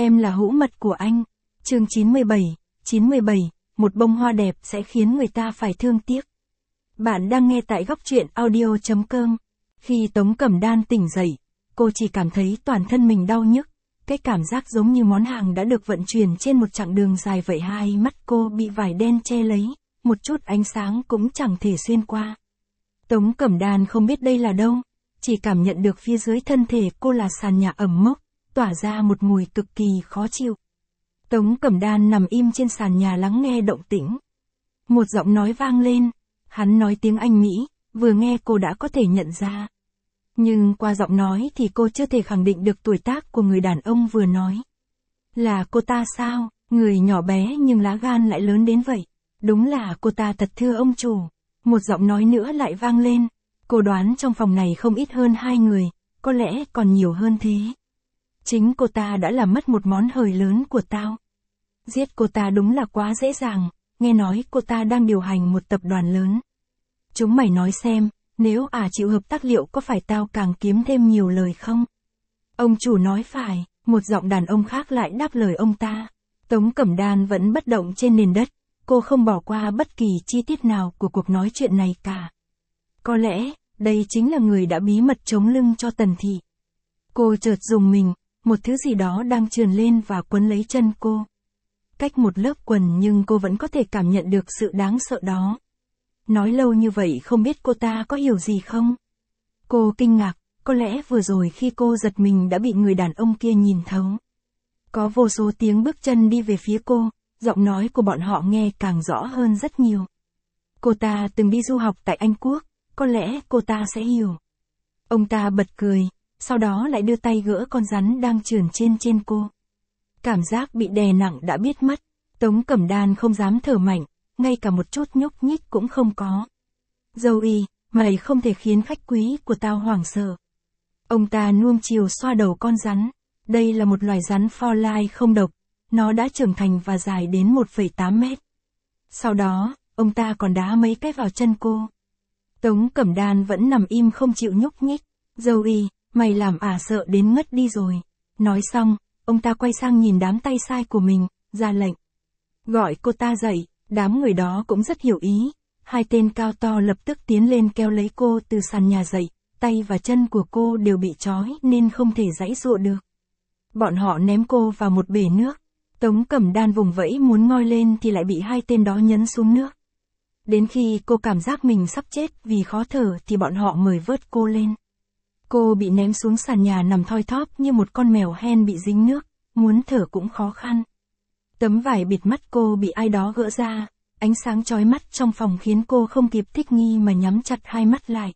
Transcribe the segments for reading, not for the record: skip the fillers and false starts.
Em là hữu mật của anh. Chương 97, một bông hoa đẹp sẽ khiến người ta phải thương tiếc. Bạn đang nghe tại góc truyện audio.com. Khi Tống Cẩm Đan tỉnh dậy, cô chỉ cảm thấy toàn thân mình đau nhức. Cái cảm giác giống như món hàng đã được vận chuyển trên một chặng đường dài vậy. Hai mắt cô bị vải đen che lấy, một chút ánh sáng cũng chẳng thể xuyên qua. Tống Cẩm Đan không biết đây là đâu, chỉ cảm nhận được phía dưới thân thể cô là sàn nhà ẩm mốc, tỏa ra một mùi cực kỳ khó chịu. Tống Cẩm Đan nằm im trên sàn nhà lắng nghe động tĩnh. Một giọng nói vang lên, hắn nói tiếng Anh Mỹ, vừa nghe cô đã có thể nhận ra. Nhưng qua giọng nói thì cô chưa thể khẳng định được tuổi tác của người đàn ông vừa nói. Là cô ta sao, người nhỏ bé nhưng lá gan lại lớn đến vậy. Đúng là cô ta thật, thưa ông chủ. Một giọng nói nữa lại vang lên, cô đoán trong phòng này không ít hơn 2 người, có lẽ còn nhiều hơn thế. Chính cô ta đã làm mất một món hời lớn của tao. Giết cô ta đúng là quá dễ dàng, nghe nói cô ta đang điều hành một tập đoàn lớn. Chúng mày nói xem, nếu chịu hợp tác liệu có phải tao càng kiếm thêm nhiều lời không? Ông chủ nói phải, một giọng đàn ông khác lại đáp lời ông ta. Tống Cẩm Đan vẫn bất động trên nền đất, cô không bỏ qua bất kỳ chi tiết nào của cuộc nói chuyện này cả. Có lẽ, đây chính là người đã bí mật chống lưng cho Tần Thị. Cô chợt rùng mình, một thứ gì đó đang trườn lên và quấn lấy chân cô. Cách một lớp quần nhưng cô vẫn có thể cảm nhận được sự đáng sợ đó. Nói lâu như vậy không biết cô ta có hiểu gì không? Cô kinh ngạc, có lẽ vừa rồi khi cô giật mình đã bị người đàn ông kia nhìn thấu. Có vô số tiếng bước chân đi về phía cô, giọng nói của bọn họ nghe càng rõ hơn rất nhiều. Cô ta từng đi du học tại Anh Quốc, có lẽ cô ta sẽ hiểu. Ông ta bật cười, sau đó lại đưa tay gỡ con rắn đang trườn trên cô. Cảm giác bị đè nặng đã biết mất, Tống Cẩm Đan không dám thở mạnh, ngay cả một chút nhúc nhích cũng không có. Joey, mày không thể khiến khách quý của tao hoảng sợ. Ông ta nuông chiều xoa đầu con rắn. Đây là một loài rắn Forline không độc, nó đã trưởng thành và dài đến 1,8 mét. Sau đó, ông ta còn đá mấy cái vào chân cô. Tống Cẩm Đan vẫn nằm im không chịu nhúc nhích. Joey, mày làm sợ đến ngất đi rồi. Nói xong, ông ta quay sang nhìn đám tay sai của mình, ra lệnh. Gọi cô ta dậy, đám người đó cũng rất hiểu ý. 2 tên cao to lập tức tiến lên kéo lấy cô từ sàn nhà dậy, tay và chân của cô đều bị trói nên không thể giãy giụa được. Bọn họ ném cô vào một bể nước. Tống Cẩm Đan vùng vẫy muốn ngoi lên thì lại bị 2 tên đó nhấn xuống nước. Đến khi cô cảm giác mình sắp chết vì khó thở thì bọn họ mời vớt cô lên. Cô bị ném xuống sàn nhà nằm thoi thóp như một con mèo hen bị dính nước, muốn thở cũng khó khăn. Tấm vải bịt mắt cô bị ai đó gỡ ra, ánh sáng chói mắt trong phòng khiến cô không kịp thích nghi mà nhắm chặt 2 mắt lại.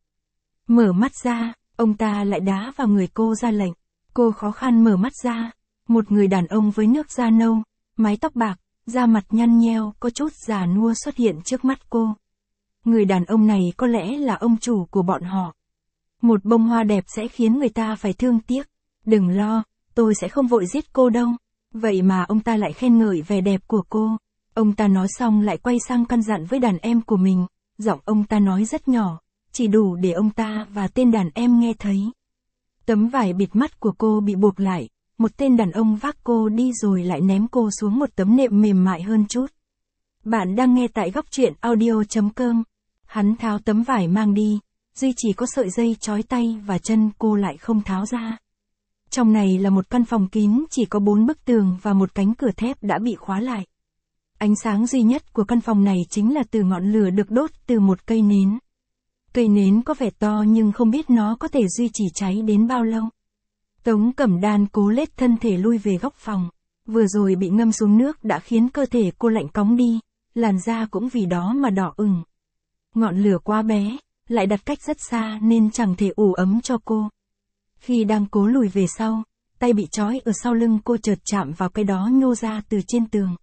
Mở mắt ra, ông ta lại đá vào người cô ra lệnh. Cô khó khăn mở mắt ra, một người đàn ông với nước da nâu, mái tóc bạc, da mặt nhăn nheo, có chút già nua xuất hiện trước mắt cô. Người đàn ông này có lẽ là ông chủ của bọn họ. Một bông hoa đẹp sẽ khiến người ta phải thương tiếc. Đừng lo, tôi sẽ không vội giết cô đâu. Vậy mà ông ta lại khen ngợi vẻ đẹp của cô. Ông ta nói xong lại quay sang căn dặn với đàn em của mình. Giọng ông ta nói rất nhỏ, chỉ đủ để ông ta và tên đàn em nghe thấy. Tấm vải bịt mắt của cô bị buộc lại. Một tên đàn ông vác cô đi rồi lại ném cô xuống một tấm nệm mềm mại hơn chút. Bạn đang nghe tại góc truyện audio.com. Hắn tháo tấm vải mang đi, duy chỉ có sợi dây trói tay và chân cô lại không tháo ra. Trong này là một căn phòng kín chỉ có 4 bức tường và một cánh cửa thép đã bị khóa lại. Ánh sáng duy nhất của căn phòng này chính là từ ngọn lửa được đốt từ một cây nến. Cây nến có vẻ to nhưng không biết nó có thể duy trì cháy đến bao lâu. Tống Cẩm Đan cố lết thân thể lui về góc phòng. Vừa rồi bị ngâm xuống nước đã khiến cơ thể cô lạnh cóng đi, làn da cũng vì đó mà đỏ ửng. Ngọn lửa quá bé, lại đặt cách rất xa nên chẳng thể ủ ấm cho cô. Khi đang cố lùi về sau, tay bị trói ở sau lưng cô chợt chạm vào cái đó nhô ra từ trên tường.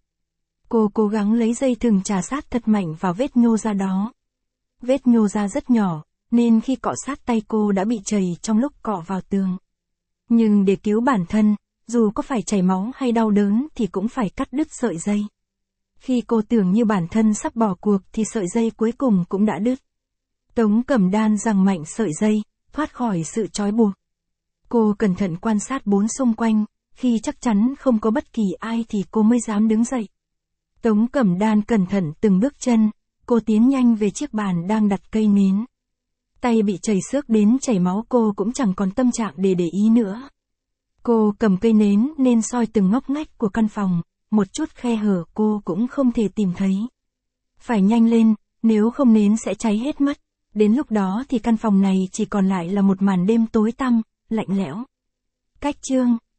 Cô cố gắng lấy dây thừng chà sát thật mạnh vào vết nhô ra đó. Vết nhô ra rất nhỏ, nên khi cọ sát tay cô đã bị chảy trong lúc cọ vào tường. Nhưng để cứu bản thân, dù có phải chảy máu hay đau đớn thì cũng phải cắt đứt sợi dây. Khi cô tưởng như bản thân sắp bỏ cuộc thì sợi dây cuối cùng cũng đã đứt. Tống Cẩm Đan giằng mạnh sợi dây, thoát khỏi sự trói buộc. Cô cẩn thận quan sát bốn xung quanh, Khi chắc chắn không có bất kỳ ai thì cô mới dám đứng dậy. Tống Cẩm Đan cẩn thận từng bước chân, cô tiến nhanh về chiếc bàn đang đặt cây nến. Tay bị chảy xước đến chảy máu cô cũng chẳng còn tâm trạng để ý nữa. Cô cầm cây nến nên soi từng ngóc ngách của căn phòng, một chút khe hở cô cũng không thể tìm thấy. Phải nhanh lên, nếu không nến sẽ cháy hết mất. Đến lúc đó thì căn phòng này chỉ còn lại là một màn đêm tối tăm, lạnh lẽo. Cách chương